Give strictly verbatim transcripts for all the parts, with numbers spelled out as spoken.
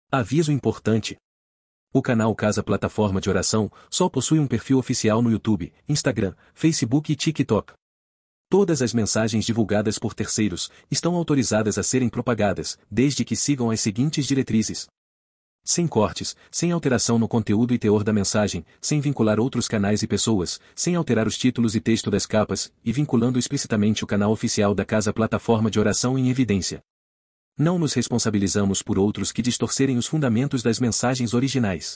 Aviso importante. O canal Casa Plataforma de Oração só possui um perfil oficial no YouTube, Instagram, Facebook e TikTok. Todas as mensagens divulgadas por terceiros estão autorizadas a serem propagadas, desde que sigam as seguintes diretrizes: sem cortes, sem alteração no conteúdo e teor da mensagem, sem vincular outros canais e pessoas, sem alterar os títulos e texto das capas, e vinculando explicitamente o canal oficial da Casa Plataforma de Oração em evidência. Não nos responsabilizamos por outros que distorcerem os fundamentos das mensagens originais.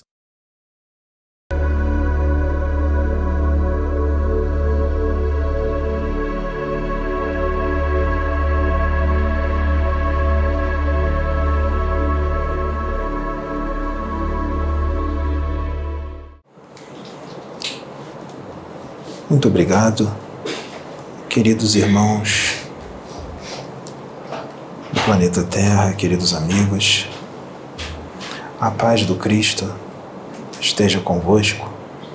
Muito obrigado, queridos irmãos do planeta Terra, queridos amigos. A paz do Cristo esteja convosco.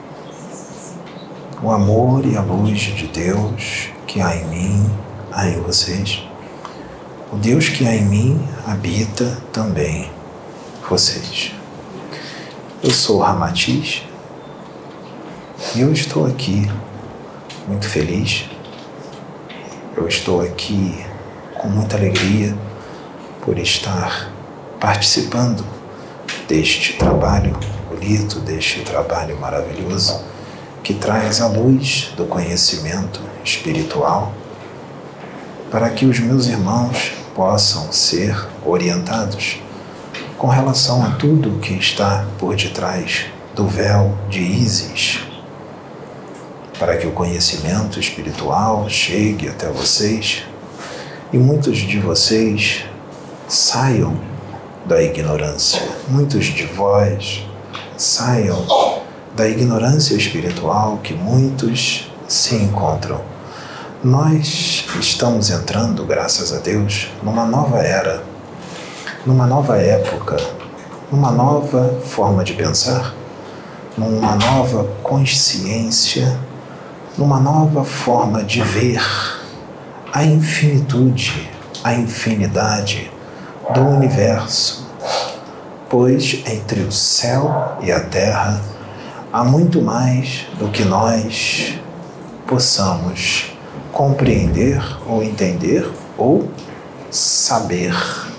O amor e a luz de Deus que há em mim, há em vocês. O Deus que há em mim habita também vocês. Eu sou Ramatiz e eu estou aqui muito feliz. Eu estou aqui com muita alegria por estar participando deste trabalho bonito, deste trabalho maravilhoso que traz a luz do conhecimento espiritual para que os meus irmãos possam ser orientados com relação a tudo que está por detrás do véu de Ísis, para que o conhecimento espiritual chegue até vocês e muitos de vocês saiam da ignorância. Muitos de vós saiam da ignorância espiritual que muitos se encontram. Nós estamos entrando, graças a Deus, numa nova era, numa nova época, numa nova forma de pensar, numa nova consciência, numa nova forma de ver a infinitude, a infinidade do universo, pois entre o céu e a terra há muito mais do que nós possamos compreender ou entender ou saber.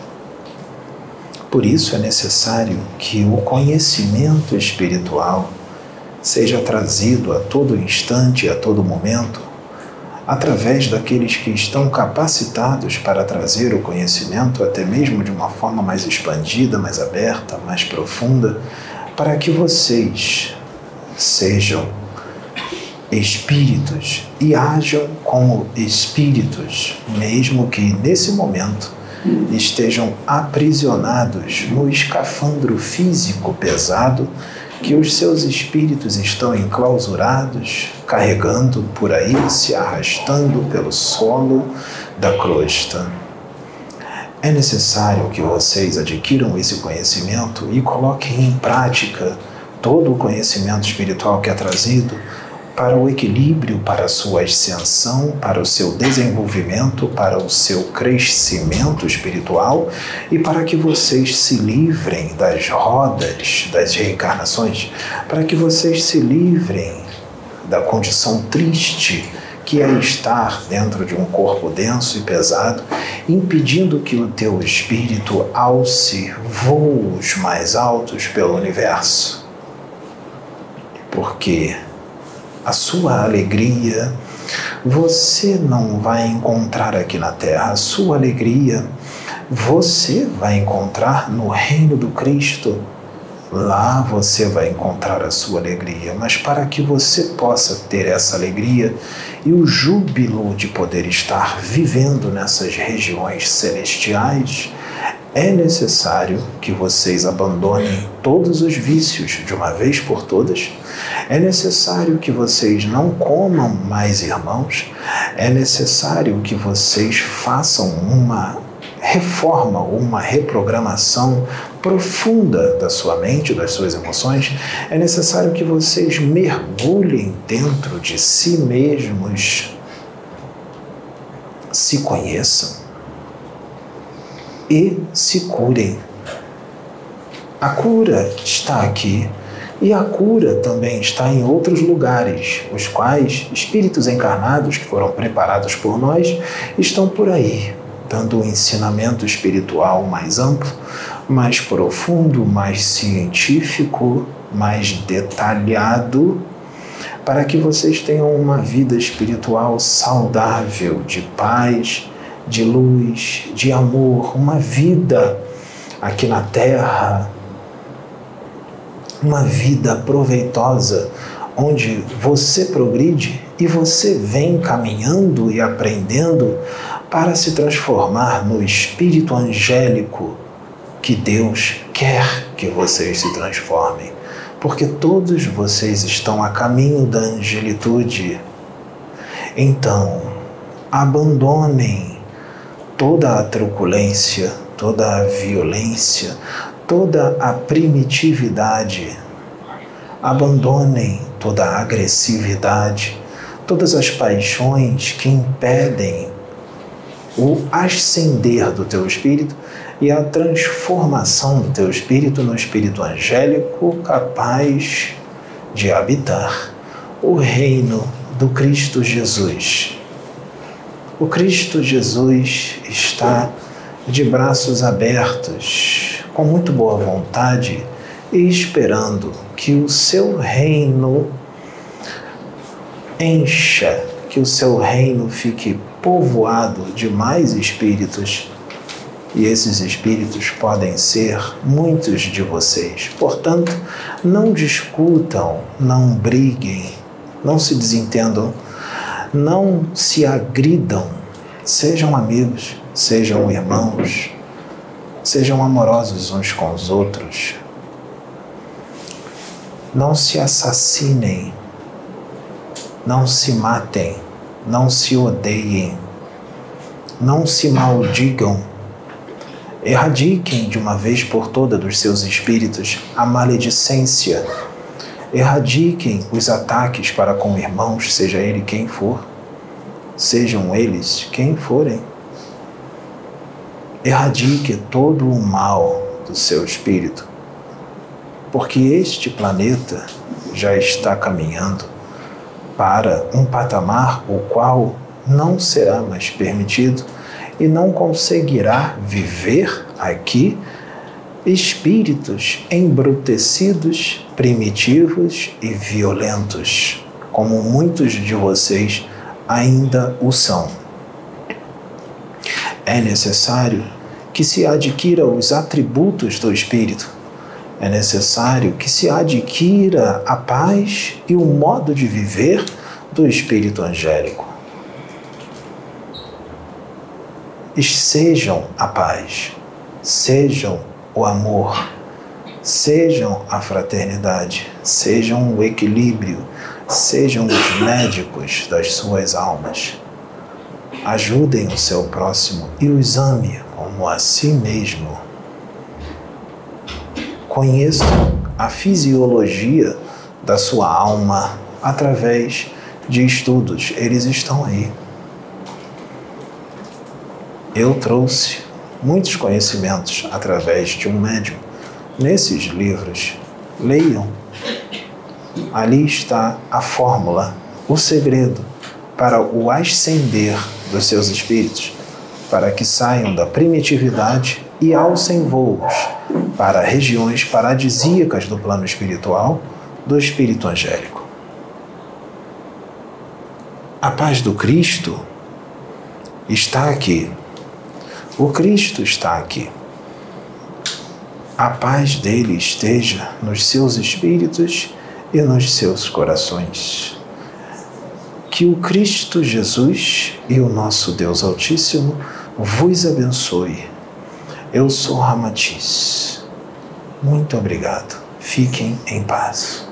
Por isso é necessário que o conhecimento espiritual seja trazido a todo instante, a todo momento, através daqueles que estão capacitados para trazer o conhecimento até mesmo de uma forma mais expandida, mais aberta, mais profunda, para que vocês sejam espíritos e hajam como espíritos, mesmo que nesse momento estejam aprisionados no escafandro físico pesado que os seus espíritos estão enclausurados, carregando por aí, se arrastando pelo solo da crosta. É necessário que vocês adquiram esse conhecimento e coloquem em prática todo o conhecimento espiritual que é trazido para o equilíbrio, para a sua ascensão, para o seu desenvolvimento, para o seu crescimento espiritual e para que vocês se livrem das rodas das reencarnações, para que vocês se livrem da condição triste que é estar dentro de um corpo denso e pesado, impedindo que o teu espírito alce voos mais altos pelo universo. Porque a sua alegria você não vai encontrar aqui na Terra. A sua alegria você vai encontrar no reino do Cristo. Lá você vai encontrar a sua alegria. Mas para que você possa ter essa alegria e o júbilo de poder estar vivendo nessas regiões celestiais, é necessário que vocês abandonem todos os vícios de uma vez por todas. É necessário que vocês não comam mais irmãos. É necessário que vocês façam uma reforma, uma reprogramação profunda da sua mente, das suas emoções. É necessário que vocês mergulhem dentro de si mesmos, se conheçam e se curem. A cura está aqui e a cura também está em outros lugares, os quais espíritos encarnados que foram preparados por nós estão por aí, dando um ensinamento espiritual mais amplo, mais profundo, mais científico, mais detalhado, para que vocês tenham uma vida espiritual saudável, de paz, de luz, de amor, uma vida aqui na Terra, uma vida proveitosa, onde você progride e você vem caminhando e aprendendo para se transformar no espírito angélico que Deus quer que vocês se transformem. Porque todos vocês estão a caminho da angelitude. Então, abandonem toda a truculência, toda a violência, toda a primitividade. Abandonem toda a agressividade, todas as paixões que impedem o ascender do teu espírito e a transformação do teu espírito no espírito angélico capaz de habitar o reino do Cristo Jesus. O Cristo Jesus está de braços abertos, com muito boa vontade e esperando que o seu reino encha, que o seu reino fique povoado de mais espíritos. E esses espíritos podem ser muitos de vocês. Portanto, não discutam, não briguem, não se desentendam, não se agridam. Sejam amigos, sejam irmãos, sejam amorosos uns com os outros. Não se assassinem, não se matem, não se odeiem, não se maldigam. Erradiquem de uma vez por todas dos seus espíritos a maledicência. Erradiquem os ataques para com irmãos, seja ele quem for. Sejam eles quem forem. Erradique todo o mal do seu espírito, porque este planeta já está caminhando para um patamar o qual não será mais permitido e não conseguirá viver aqui espíritos embrutecidos, primitivos e violentos, como muitos de vocês ainda o são. É necessário que se adquira os atributos do espírito. É necessário que se adquira a paz e o modo de viver do espírito angélico. Sejam a paz, sejam o amor, sejam a fraternidade, sejam o equilíbrio, sejam os médicos das suas almas. Ajudem o seu próximo e os ame como a si mesmo. Conheçam a fisiologia da sua alma através de estudos. Eles estão aí. Eu trouxe muitos conhecimentos através de um médium. Nesses livros, leiam. Ali está a fórmula, o segredo para o ascender dos seus espíritos, para que saiam da primitividade e alcem voos para regiões paradisíacas do plano espiritual do espírito angélico. A paz do Cristo está aqui. O Cristo está aqui. A paz dele esteja nos seus espíritos e nos seus corações. Que o Cristo Jesus e o nosso Deus Altíssimo vos abençoe. Eu sou Ramatiz. Muito obrigado. Fiquem em paz.